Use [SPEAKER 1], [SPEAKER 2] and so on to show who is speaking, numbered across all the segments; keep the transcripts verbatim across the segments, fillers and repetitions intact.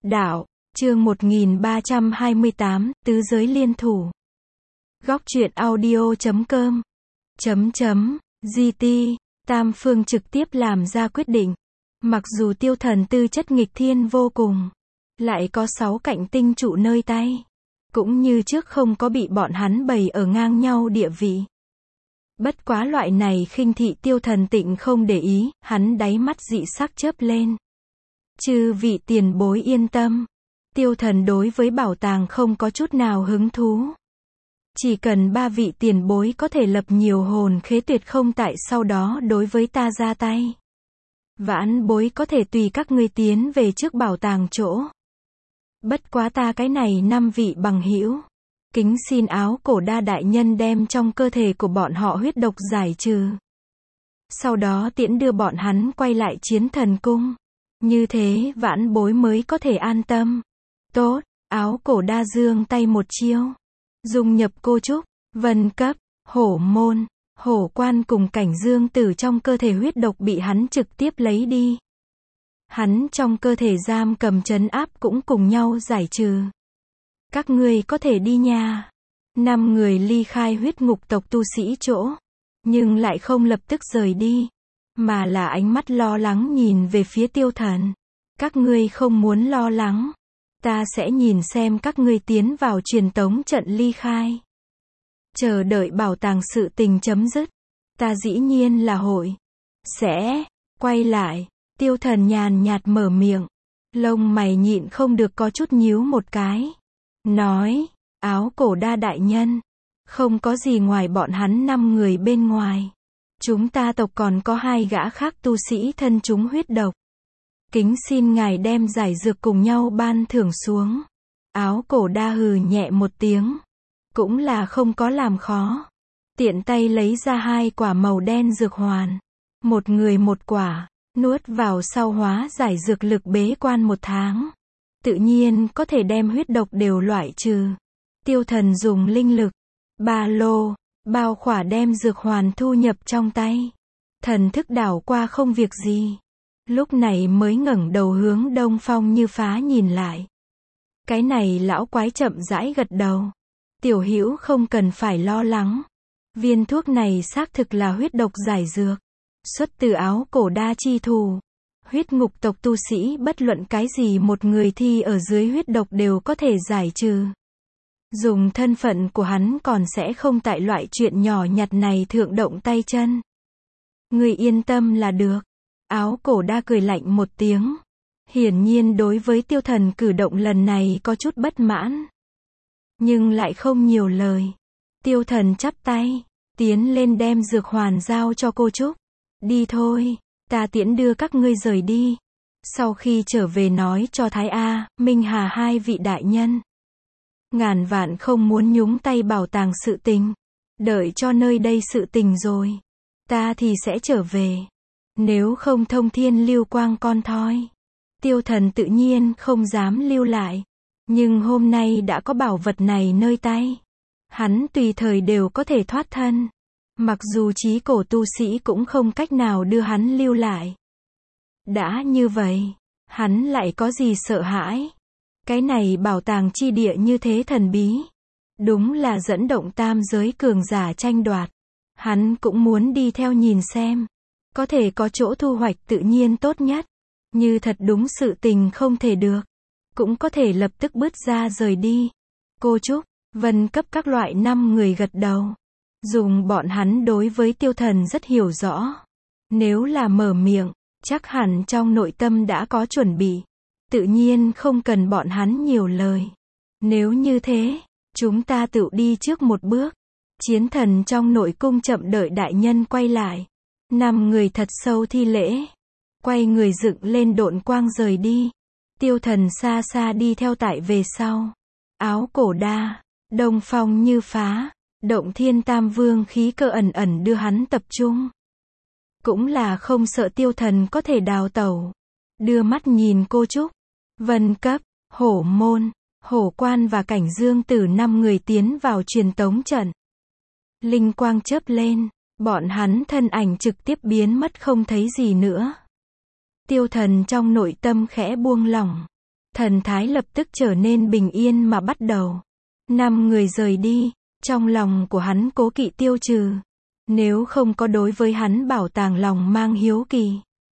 [SPEAKER 1] Đạo, chương một nghìn ba trăm hai mươi tám, Tứ giới liên thủ. Góc truyện audio chấm com. Chấm chấm, giê tê, Tam Phương trực tiếp làm ra quyết định. Mặc dù Tiêu Thần tư chất nghịch thiên vô cùng, lại có sáu cạnh tinh trụ nơi tay, cũng như trước không có bị bọn hắn bày ở ngang nhau địa vị. Bất quá loại này khinh thị Tiêu Thần tịnh không để ý, hắn đáy mắt dị sắc chớp lên. Chư vị tiền bối yên tâm, Tiêu Thần đối với bảo tàng không có chút nào hứng thú. Chỉ cần ba vị tiền bối có thể lập nhiều hồn khế tuyệt không tại sau đó đối với ta ra tay. Vãn bối có thể tùy các ngươi tiến về trước bảo tàng chỗ. Bất quá ta cái này năm vị bằng hữu, kính xin Áo Cổ Đa đại nhân đem trong cơ thể của bọn họ huyết độc giải trừ. Sau đó tiễn đưa bọn hắn quay lại Chiến Thần Cung. Như thế vãn bối mới có thể an tâm. Tốt, Áo Cổ Đa giương tay một chiêu. Dung nhập cô trúc, vân cấp, hổ môn, hổ quan cùng cảnh dương tử trong cơ thể huyết độc bị hắn trực tiếp lấy đi. Hắn trong cơ thể giam cầm trấn áp cũng cùng nhau giải trừ. Các ngươi có thể đi nha. Năm người ly khai huyết ngục tộc tu sĩ chỗ, nhưng lại không lập tức rời đi, mà là ánh mắt lo lắng nhìn về phía Tiêu Thần. Các ngươi không muốn lo lắng, ta sẽ nhìn xem các ngươi tiến vào truyền tống trận ly khai. Chờ đợi bảo tàng sự tình chấm dứt, ta dĩ nhiên là hội sẽ quay lại. Tiêu Thần nhàn nhạt mở miệng, lông mày nhịn không được có chút nhíu một cái. Nói, Áo Cổ Đa đại nhân, không có gì ngoài bọn hắn năm người bên ngoài. Chúng ta tộc còn có hai gã khác tu sĩ thân chúng huyết độc. Kính xin ngài đem giải dược cùng nhau ban thưởng xuống. Áo Cổ Đa hừ nhẹ một tiếng, cũng là không có làm khó. Tiện tay lấy ra hai quả màu đen dược hoàn. Một người một quả, nuốt vào sau hóa giải dược lực bế quan một tháng. Tự nhiên có thể đem huyết độc đều loại trừ. Tiêu Thần dùng linh lực, ba lô, bao khỏa đem dược hoàn thu nhập trong tay. Thần thức đảo qua không việc gì. Lúc này mới ngẩng đầu hướng Đông Phong Như Phá nhìn lại. Cái này lão quái chậm rãi gật đầu. Tiểu hữu không cần phải lo lắng. Viên thuốc này xác thực là huyết độc giải dược. Xuất từ Áo Cổ Đa chi thù. Huyết ngục tộc tu sĩ bất luận cái gì một người thi ở dưới huyết độc đều có thể giải trừ. Dùng thân phận của hắn còn sẽ không tại loại chuyện nhỏ nhặt này thượng động tay chân. Người yên tâm là được. Áo Cổ Đa cười lạnh một tiếng. Hiển nhiên đối với Tiêu Thần cử động lần này có chút bất mãn. Nhưng lại không nhiều lời. Tiêu Thần chắp tay, tiến lên đem dược hoàn giao cho cô Trúc. Đi thôi, ta tiễn đưa các ngươi rời đi. Sau khi trở về nói cho Thái A, Minh Hà hai vị đại nhân. Ngàn vạn không muốn nhúng tay bảo tàng sự tình. Đợi cho nơi đây sự tình rồi, ta thì sẽ trở về. Nếu không thông thiên lưu quang con thoi. Tiêu Thần tự nhiên không dám lưu lại. Nhưng hôm nay đã có bảo vật này nơi tay. Hắn tùy thời đều có thể thoát thân. Mặc dù chí cổ tu sĩ cũng không cách nào đưa hắn lưu lại. Đã như vậy, hắn lại có gì sợ hãi? Cái này bảo tàng chi địa như thế thần bí. Đúng là dẫn động tam giới cường giả tranh đoạt. Hắn cũng muốn đi theo nhìn xem. Có thể có chỗ thu hoạch tự nhiên tốt nhất. Như thật đúng sự tình không thể được, cũng có thể lập tức bước ra rời đi. Cô Trúc, vân cấp các loại năm người gật đầu. Dùng bọn hắn đối với Tiêu Thần rất hiểu rõ. Nếu là mở miệng, chắc hẳn trong nội tâm đã có chuẩn bị. Tự nhiên không cần bọn hắn nhiều lời. Nếu như thế, chúng ta tự đi trước một bước. Chiến Thần trong nội cung chậm đợi đại nhân quay lại. Năm người thật sâu thi lễ. Quay người dựng lên độn quang rời đi. Tiêu Thần xa xa đi theo tại về sau. Áo Cổ Đa, Đông Phong Như Phá, Động Thiên Tam Vương khí cơ ẩn ẩn đưa hắn tập trung. Cũng là không sợ Tiêu Thần có thể đào tẩu. Đưa mắt nhìn cô Trúc, vân cấp, hổ môn, hổ quan và cảnh dương tử năm người tiến vào truyền tống trận. Linh quang chớp lên, bọn hắn thân ảnh trực tiếp biến mất không thấy gì nữa. Tiêu Thần trong nội tâm khẽ buông lỏng. Thần thái lập tức trở nên bình yên mà bắt đầu. Năm người rời đi, trong lòng của hắn cố kỵ tiêu trừ. Nếu không có đối với hắn bảo tàng lòng mang hiếu kỳ,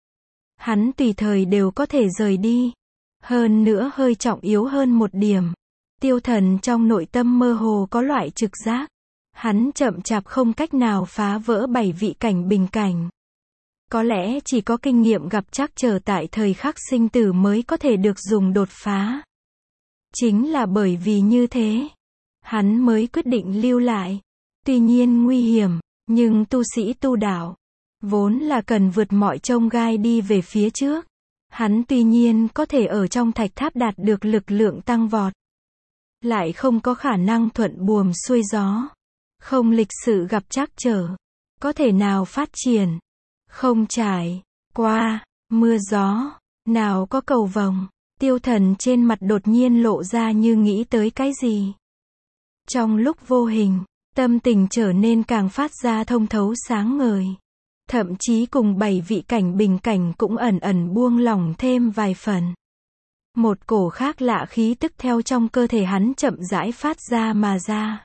[SPEAKER 1] hắn tùy thời đều có thể rời đi. Hơn nữa hơi trọng yếu hơn một điểm. Tiêu Thần trong nội tâm mơ hồ có loại trực giác. Hắn chậm chạp không cách nào phá vỡ bảy vị cảnh bình cảnh. Có lẽ chỉ có kinh nghiệm gặp trắc trở tại thời khắc sinh tử mới có thể được dùng đột phá. Chính là bởi vì như thế, hắn mới quyết định lưu lại. Tuy nhiên nguy hiểm, nhưng tu sĩ tu đạo, vốn là cần vượt mọi chông gai đi về phía trước. Hắn tuy nhiên có thể ở trong thạch tháp đạt được lực lượng tăng vọt, lại không có khả năng thuận buồm xuôi gió. Không lịch sự gặp trắc trở, có thể nào phát triển. Không trải qua mưa gió, nào có cầu vồng. Tiêu Thần trên mặt đột nhiên lộ ra như nghĩ tới cái gì. Trong lúc vô hình, tâm tình trở nên càng phát ra thông thấu sáng ngời. Thậm chí cùng bảy vị cảnh bình cảnh cũng ẩn ẩn buông lỏng thêm vài phần. Một cổ khác lạ khí tức theo trong cơ thể hắn chậm rãi phát ra mà ra.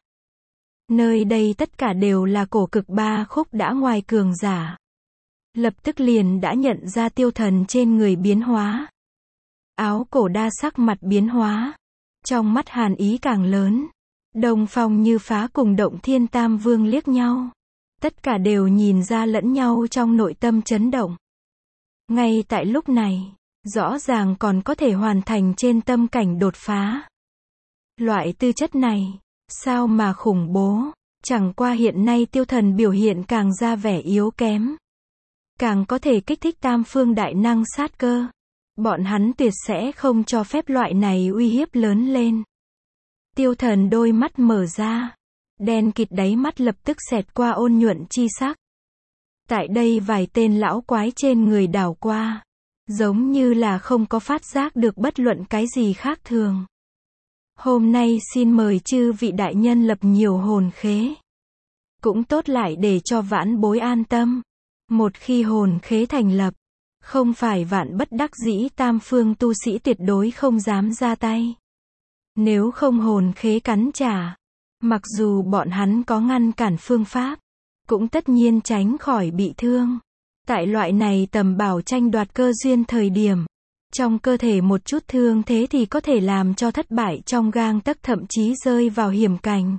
[SPEAKER 1] Nơi đây tất cả đều là cổ cực ba khúc đã ngoài cường giả. Lập tức liền đã nhận ra Tiêu Thần trên người biến hóa. Áo cổ đa sắc mặt biến hóa. Trong mắt hàn ý càng lớn. Đồng Phong Như Phá cùng Động Thiên Tam Vương liếc nhau. Tất cả đều nhìn ra lẫn nhau trong nội tâm chấn động. Ngay tại lúc này, rõ ràng còn có thể hoàn thành trên tâm cảnh đột phá. Loại tư chất này, sao mà khủng bố. Chẳng qua hiện nay Tiêu Thần biểu hiện càng ra vẻ yếu kém. Càng có thể kích thích tam phương đại năng sát cơ. Bọn hắn tuyệt sẽ không cho phép loại này uy hiếp lớn lên. Tiêu Thần đôi mắt mở ra. Đen kịt đáy mắt lập tức xẹt qua ôn nhuận chi sắc. Tại đây vài tên lão quái trên người đảo qua. Giống như là không có phát giác được bất luận cái gì khác thường. Hôm nay xin mời chư vị đại nhân lập nhiều hồn khế. Cũng tốt lại để cho vãn bối an tâm. Một khi hồn khế thành lập, không phải vạn bất đắc dĩ tam phương tu sĩ tuyệt đối không dám ra tay. Nếu không hồn khế cắn trả, mặc dù bọn hắn có ngăn cản phương pháp, cũng tất nhiên tránh khỏi bị thương. Tại loại này tầm bảo tranh đoạt cơ duyên thời điểm, trong cơ thể một chút thương thế thì có thể làm cho thất bại trong gang tấc thậm chí rơi vào hiểm cảnh.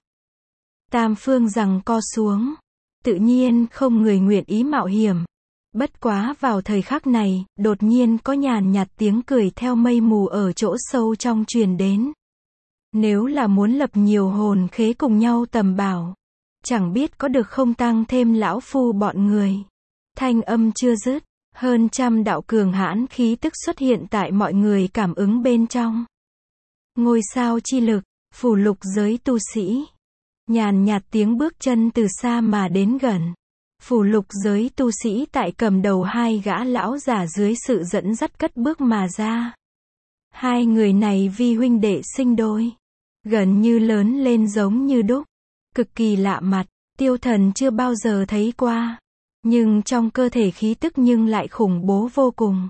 [SPEAKER 1] Tam phương giằng co xuống, tự nhiên không người nguyện ý mạo hiểm. Bất quá vào thời khắc này, đột nhiên có nhàn nhạt tiếng cười theo mây mù ở chỗ sâu trong truyền đến. Nếu là muốn lập nhiều hồn khế cùng nhau tầm bảo, chẳng biết có được không tăng thêm lão phu bọn người. Thanh âm chưa dứt, hơn trăm đạo cường hãn khí tức xuất hiện tại mọi người cảm ứng bên trong. Ngôi sao chi lực, phủ lục giới tu sĩ. Nhàn nhạt tiếng bước chân từ xa mà đến gần. Phủ lục giới tu sĩ tại cầm đầu hai gã lão giả dưới sự dẫn dắt cất bước mà ra. Hai người này vi huynh đệ sinh đôi. Gần như lớn lên giống như đúc. Cực kỳ lạ mặt, Tiêu Thần chưa bao giờ thấy qua. Nhưng trong cơ thể khí tức nhưng lại khủng bố vô cùng.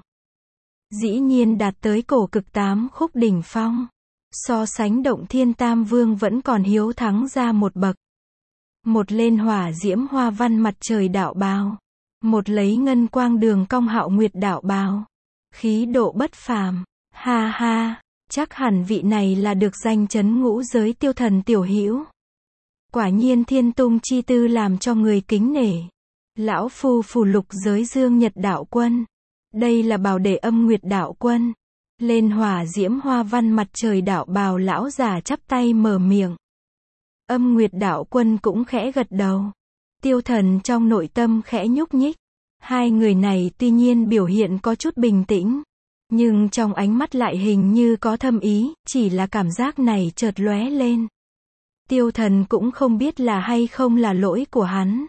[SPEAKER 1] Dĩ nhiên đạt tới cổ cực tám khúc đỉnh phong. So sánh Động Thiên Tam Vương vẫn còn hiếu thắng ra một bậc. Một lên hỏa diễm hoa văn mặt trời đạo bào. Một lấy ngân quang đường cong hạo nguyệt đạo bào. Khí độ bất phàm. Ha ha, chắc hẳn vị này là được danh chấn ngũ giới Tiêu Thần tiểu hữu. Quả nhiên thiên tung chi tư làm cho người kính nể. Lão phu phủ lục giới Dương Nhật đạo quân. Đây là bảo đệ Âm Nguyệt đạo quân. Lên hỏa diễm hoa văn mặt trời đạo bào lão già chắp tay mở miệng. Âm Nguyệt đạo quân cũng khẽ gật đầu. Tiêu Thần trong nội tâm khẽ nhúc nhích. Hai người này tuy nhiên biểu hiện có chút bình tĩnh, nhưng trong ánh mắt lại hình như có thâm ý, chỉ là cảm giác này chợt lóe lên. Tiêu Thần cũng không biết là hay không là lỗi của hắn.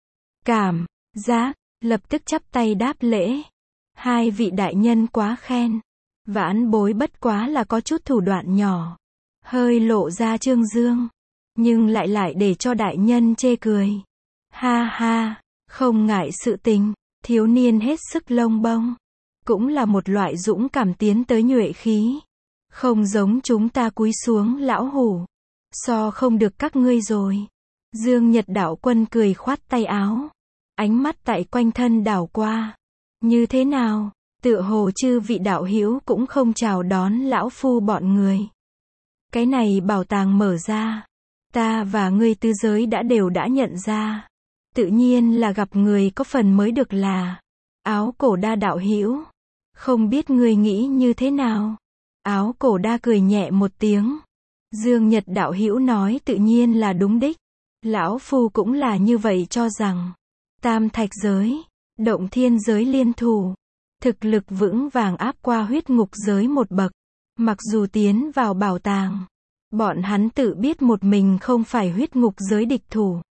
[SPEAKER 1] Cảm giác, lập tức chắp tay đáp lễ. Hai vị đại nhân quá khen. Vãn bối bất quá là có chút thủ đoạn nhỏ. Hơi lộ ra trương dương. Nhưng lại lại để cho đại nhân chê cười. Ha ha, không ngại sự tình. Thiếu niên hết sức lông bông. Cũng là một loại dũng cảm tiến tới nhuệ khí. Không giống chúng ta cúi xuống lão hủ. So không được các ngươi rồi. Dương Nhật đạo quân cười khoát tay áo. Ánh mắt tại quanh thân đảo qua. Như thế nào? Tựa hồ chư vị đạo hữu cũng không chào đón lão phu bọn người. Cái này bảo tàng mở ra. Ta và ngươi tứ giới đã đều đã nhận ra. Tự nhiên là gặp người có phần mới được là. Áo cổ đa đạo hữu. Không biết ngươi nghĩ như thế nào? Áo cổ đa cười nhẹ một tiếng. Dương Nhật đạo hữu nói tự nhiên là đúng đích. Lão phu cũng là như vậy cho rằng. Tam thạch giới, động thiên giới liên thủ. Thực lực vững vàng áp qua huyết ngục giới một bậc. Mặc dù tiến vào bảo tàng. Bọn hắn tự biết một mình không phải huyết ngục giới địch thủ.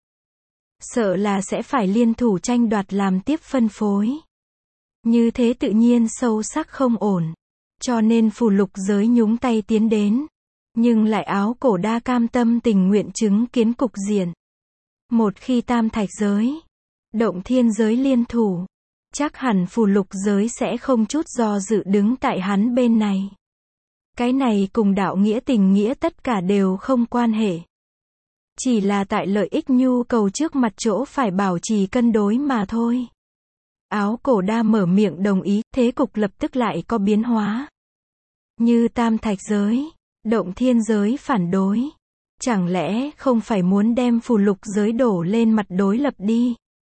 [SPEAKER 1] Sợ là sẽ phải liên thủ tranh đoạt làm tiếp phân phối. Như thế tự nhiên sâu sắc không ổn. Cho nên phù lục giới nhúng tay tiến đến. Nhưng lại áo cổ đa cam tâm tình nguyện chứng kiến cục diện. Một khi tam thạch giới, động thiên giới liên thủ, chắc hẳn phù lục giới sẽ không chút do dự đứng tại hắn bên này. Cái này cùng đạo nghĩa tình nghĩa tất cả đều không quan hệ. Chỉ là tại lợi ích nhu cầu trước mặt chỗ phải bảo trì cân đối mà thôi. Áo cổ đa mở miệng đồng ý, thế cục lập tức lại có biến hóa. Như tam thạch giới, động thiên giới phản đối. Chẳng lẽ không phải muốn đem phù lục giới đổ lên mặt đối lập đi?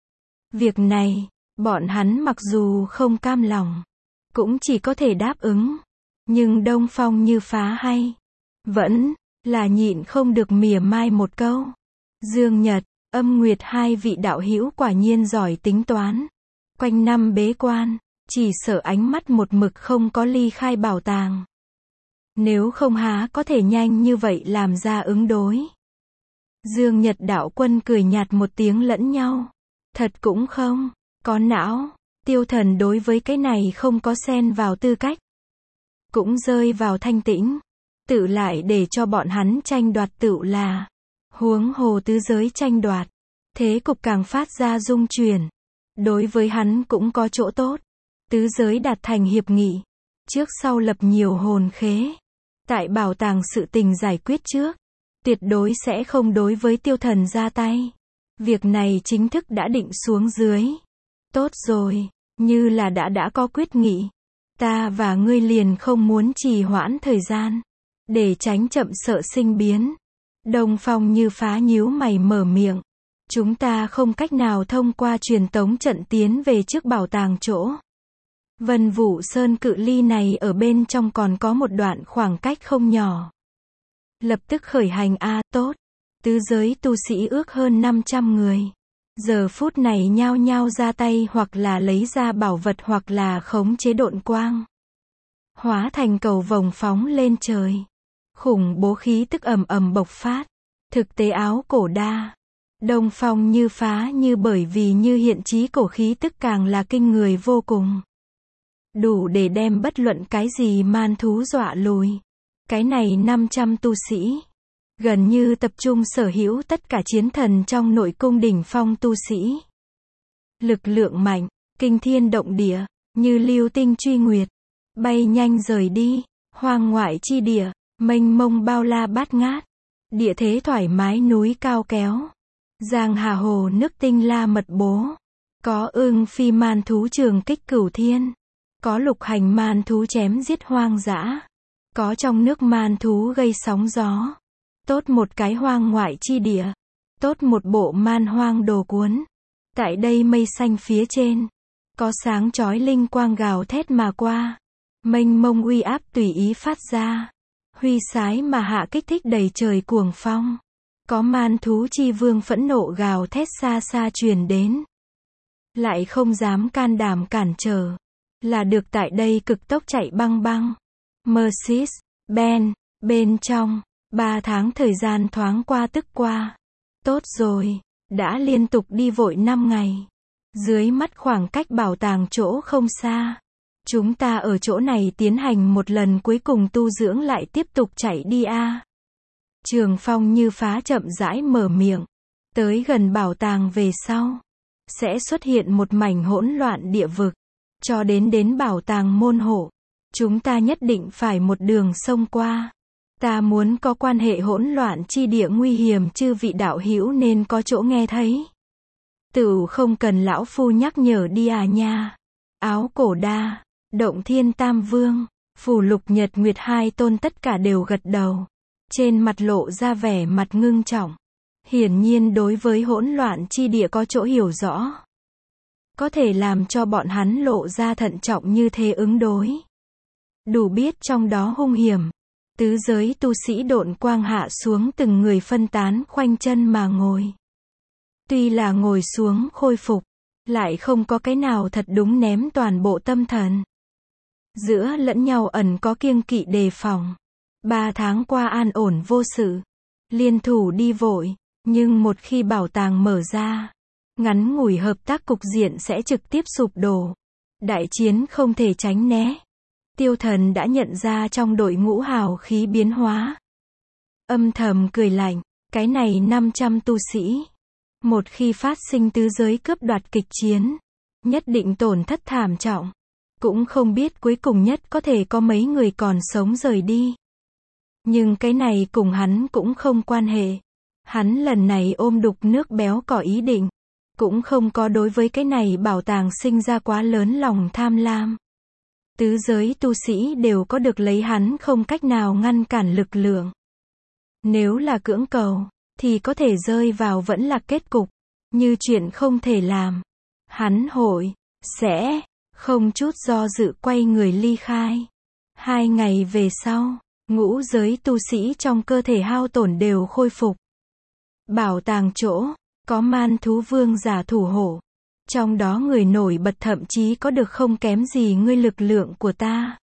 [SPEAKER 1] Việc này, bọn hắn mặc dù không cam lòng, cũng chỉ có thể đáp ứng. Nhưng Đông Phong như phá hay. Vẫn là nhịn không được mỉa mai một câu. Dương Nhật, Âm Nguyệt hai vị đạo hữu quả nhiên giỏi tính toán. Quanh năm bế quan, chỉ sợ ánh mắt một mực không có ly khai bảo tàng. Nếu không há có thể nhanh như vậy làm ra ứng đối. Dương Nhật đạo quân cười nhạt một tiếng lẫn nhau. Thật cũng không, có não, tiêu thần đối với cái này không có xen vào tư cách. Cũng rơi vào thanh tĩnh. Tự lại để cho bọn hắn tranh đoạt tựu là. Huống hồ tứ giới tranh đoạt. Thế cục càng phát ra rung chuyển. Đối với hắn cũng có chỗ tốt. Tứ giới đạt thành hiệp nghị. Trước sau lập nhiều hồn khế. Tại bảo tàng sự tình giải quyết trước. Tuyệt đối sẽ không đối với tiêu thần ra tay. Việc này chính thức đã định xuống dưới. Tốt rồi, như là đã đã có quyết nghị. Ta và ngươi liền không muốn trì hoãn thời gian. Để tránh chậm sợ sinh biến. Đông Phong như phá nhíu mày mở miệng. Chúng ta không cách nào thông qua truyền tống trận tiến về trước bảo tàng chỗ. Vân Vũ Sơn cự ly này ở bên trong còn có một đoạn khoảng cách không nhỏ. Lập tức khởi hành a tốt. Tứ giới tu sĩ ước hơn năm trăm người. Giờ phút này nhao nhao ra tay hoặc là lấy ra bảo vật hoặc là khống chế độn quang. Hóa thành cầu vồng phóng lên trời. Khủng bố khí tức ầm ầm bộc phát. Thực tế áo cổ đa. Đông Phong như phá như bởi vì như hiện chí cổ khí tức càng là kinh người vô cùng. Đủ để đem bất luận cái gì man thú dọa lùi. Cái này năm trăm tu sĩ. Gần như tập trung sở hữu tất cả chiến thần trong nội cung đỉnh phong tu sĩ. Lực lượng mạnh, kinh thiên động địa, như lưu tinh truy nguyệt. Bay nhanh rời đi, hoang ngoại chi địa, mênh mông bao la bát ngát. Địa thế thoải mái núi cao kéo. Giang hà hồ nước tinh la mật bố. Có ưng phi man thú trường kích cửu thiên. Có lục hành man thú chém giết hoang dã. Có trong nước man thú gây sóng gió. Tốt một cái hoang ngoại chi địa. Tốt một bộ man hoang đồ cuốn. Tại đây mây xanh phía trên. Có sáng chói linh quang gào thét mà qua. Mênh mông uy áp tùy ý phát ra. Huy sái mà hạ kích thích đầy trời cuồng phong. Có man thú chi vương phẫn nộ gào thét xa xa truyền đến. Lại không dám can đảm cản trở. Là được tại đây cực tốc chạy băng băng. Mercedes, Ben, bên trong. Ba tháng thời gian thoáng qua tức qua. Tốt rồi, đã liên tục đi vội năm ngày. Dưới mắt khoảng cách bảo tàng chỗ không xa. Chúng ta ở chỗ này tiến hành một lần cuối cùng tu dưỡng lại tiếp tục chạy đi a. Trường Phong như phá chậm rãi mở miệng. Tới gần bảo tàng về sau. Sẽ xuất hiện một mảnh hỗn loạn địa vực. Cho đến đến bảo tàng môn hộ. Chúng ta nhất định phải một đường xông qua. Ta muốn có quan hệ hỗn loạn chi địa nguy hiểm, chư vị đạo hữu nên có chỗ nghe thấy. Tửu không cần lão phu nhắc nhở đi à nha. Áo cổ đa, Động Thiên Tam Vương, Phù Lục Nhật Nguyệt hai tôn tất cả đều gật đầu. Trên mặt lộ ra vẻ mặt ngưng trọng. Hiển nhiên đối với hỗn loạn chi địa có chỗ hiểu rõ. Có thể làm cho bọn hắn lộ ra thận trọng như thế ứng đối. Đủ biết trong đó hung hiểm. Tứ giới tu sĩ độn quang hạ xuống từng người phân tán khoanh chân mà ngồi. Tuy là ngồi xuống khôi phục, lại không có cái nào thật đúng ném toàn bộ tâm thần. Giữa lẫn nhau ẩn có kiêng kỵ đề phòng. Ba tháng qua an ổn vô sự. Liên thủ đi vội, nhưng một khi bảo tàng mở ra, ngắn ngủi hợp tác cục diện sẽ trực tiếp sụp đổ. Đại chiến không thể tránh né. Tiêu Thần đã nhận ra trong đội ngũ hào khí biến hóa. Âm thầm cười lạnh, cái này năm trăm tu sĩ. Một khi phát sinh tứ giới cướp đoạt kịch chiến, nhất định tổn thất thảm trọng. Cũng không biết cuối cùng nhất có thể có mấy người còn sống rời đi. Nhưng cái này cùng hắn cũng không quan hệ. Hắn lần này ôm đục nước béo cỏ ý định. Cũng không có đối với cái này bảo tàng sinh ra quá lớn lòng tham lam. Tứ giới tu sĩ đều có được lấy hắn không cách nào ngăn cản lực lượng. Nếu là cưỡng cầu, thì có thể rơi vào vẫn là kết cục. Như chuyện không thể làm. Hắn hội, sẽ, không chút do dự quay người ly khai. Hai ngày về sau, ngũ giới tu sĩ trong cơ thể hao tổn đều khôi phục. Bảo tàng chỗ, có man thú vương giả thủ hộ. Trong đó người nổi bật thậm chí có được không kém gì ngươi lực lượng của ta.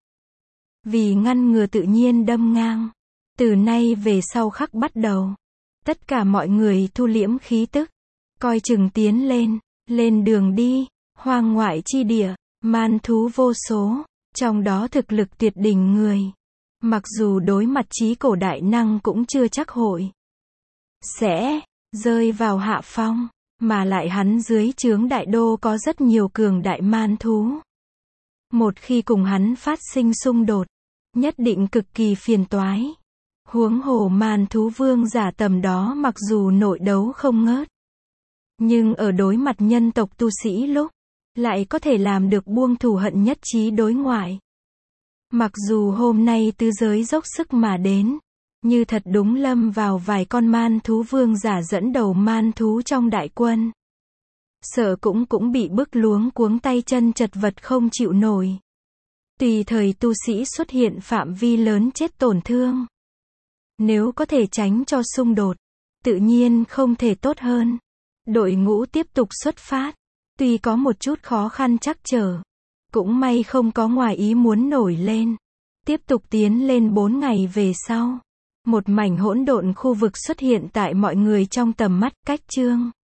[SPEAKER 1] Vì ngăn ngừa tự nhiên đâm ngang. Từ nay về sau khắc bắt đầu. Tất cả mọi người thu liễm khí tức. Coi chừng tiến lên, lên đường đi, hoang ngoại chi địa, man thú vô số. Trong đó thực lực tuyệt đỉnh người. Mặc dù đối mặt chí cổ đại năng cũng chưa chắc hội. Sẽ, rơi vào hạ phong. Mà lại hắn dưới trướng đại đô có rất nhiều cường đại man thú. Một khi cùng hắn phát sinh xung đột, nhất định cực kỳ phiền toái. Huống hồ man thú vương giả tầm đó mặc dù nội đấu không ngớt. Nhưng ở đối mặt nhân tộc tu sĩ lúc, lại có thể làm được buông thù hận nhất trí đối ngoại. Mặc dù hôm nay tứ giới dốc sức mà đến. Như thật đúng lâm vào vài con man thú vương giả dẫn đầu man thú trong đại quân. Sợ cũng cũng bị bức luống cuống tay chân chật vật không chịu nổi. Tùy thời tu sĩ xuất hiện phạm vi lớn chết tổn thương. Nếu có thể tránh cho xung đột, tự nhiên không thể tốt hơn. Đội ngũ tiếp tục xuất phát. Tuy có một chút khó khăn trắc trở. Cũng may không có ngoài ý muốn nổi lên. Tiếp tục tiến lên bốn ngày về sau. Một mảnh hỗn độn khu vực xuất hiện tại mọi người trong tầm mắt, cách Chương